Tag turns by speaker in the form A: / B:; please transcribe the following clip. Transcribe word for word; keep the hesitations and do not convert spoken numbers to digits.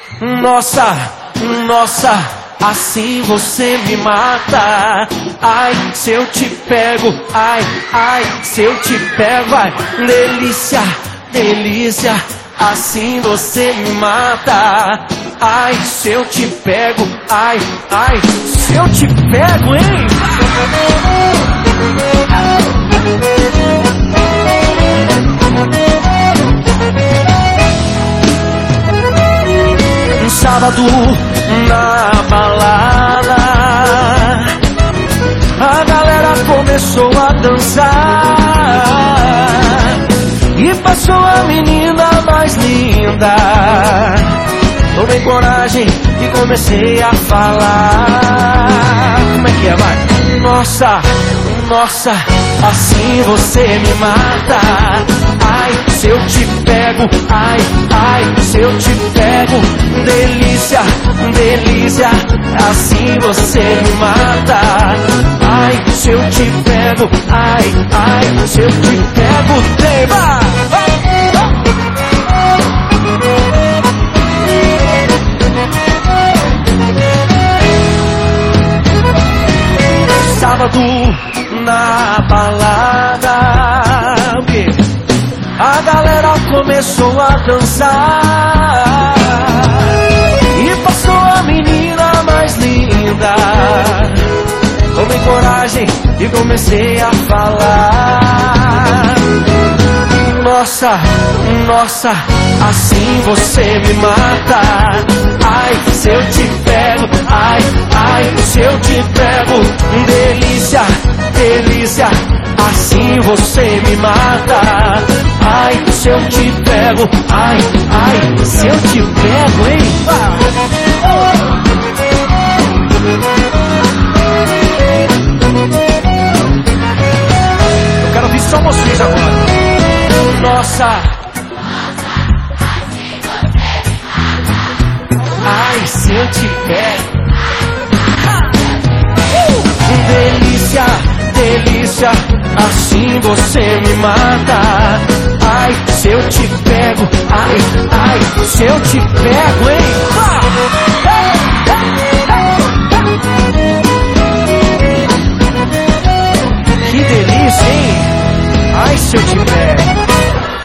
A: Nossa, nossa, assim você me mata. Ai, se eu te pego, ai, ai, se eu te pego, ai, delícia, delícia, assim você me mata. Ai, se eu te pego, ai, ai, se eu te pego, hein? Um sábado na balada, a galera começou a dançar e passou a menina mais linda. Tomei coragem e comecei a falar. Como é que é, vai? Nossa, nossa, assim você me mata. Ai, se eu te pego, ai, ai, se eu te pego, delícia, delícia, assim você me mata. Ai, se eu te pego, ai, ai, se eu te pego, tema! Sábado na balada, a galera começou a dançar e passou a menina mais linda. Tomei coragem e comecei a falar. Nossa, nossa, assim você me mata. Ai, se eu te pego, ai, ai, se eu te pego, delícia, delícia, assim você me mata. Ai, se eu te pego, ai, ai, se eu te pego, hein? Eu quero ouvir só vocês agora. Nossa, ai, se eu te pego, delícia, delícia, assim você me mata. Ai, se eu te pego, ai, ai, se eu te pego, hein?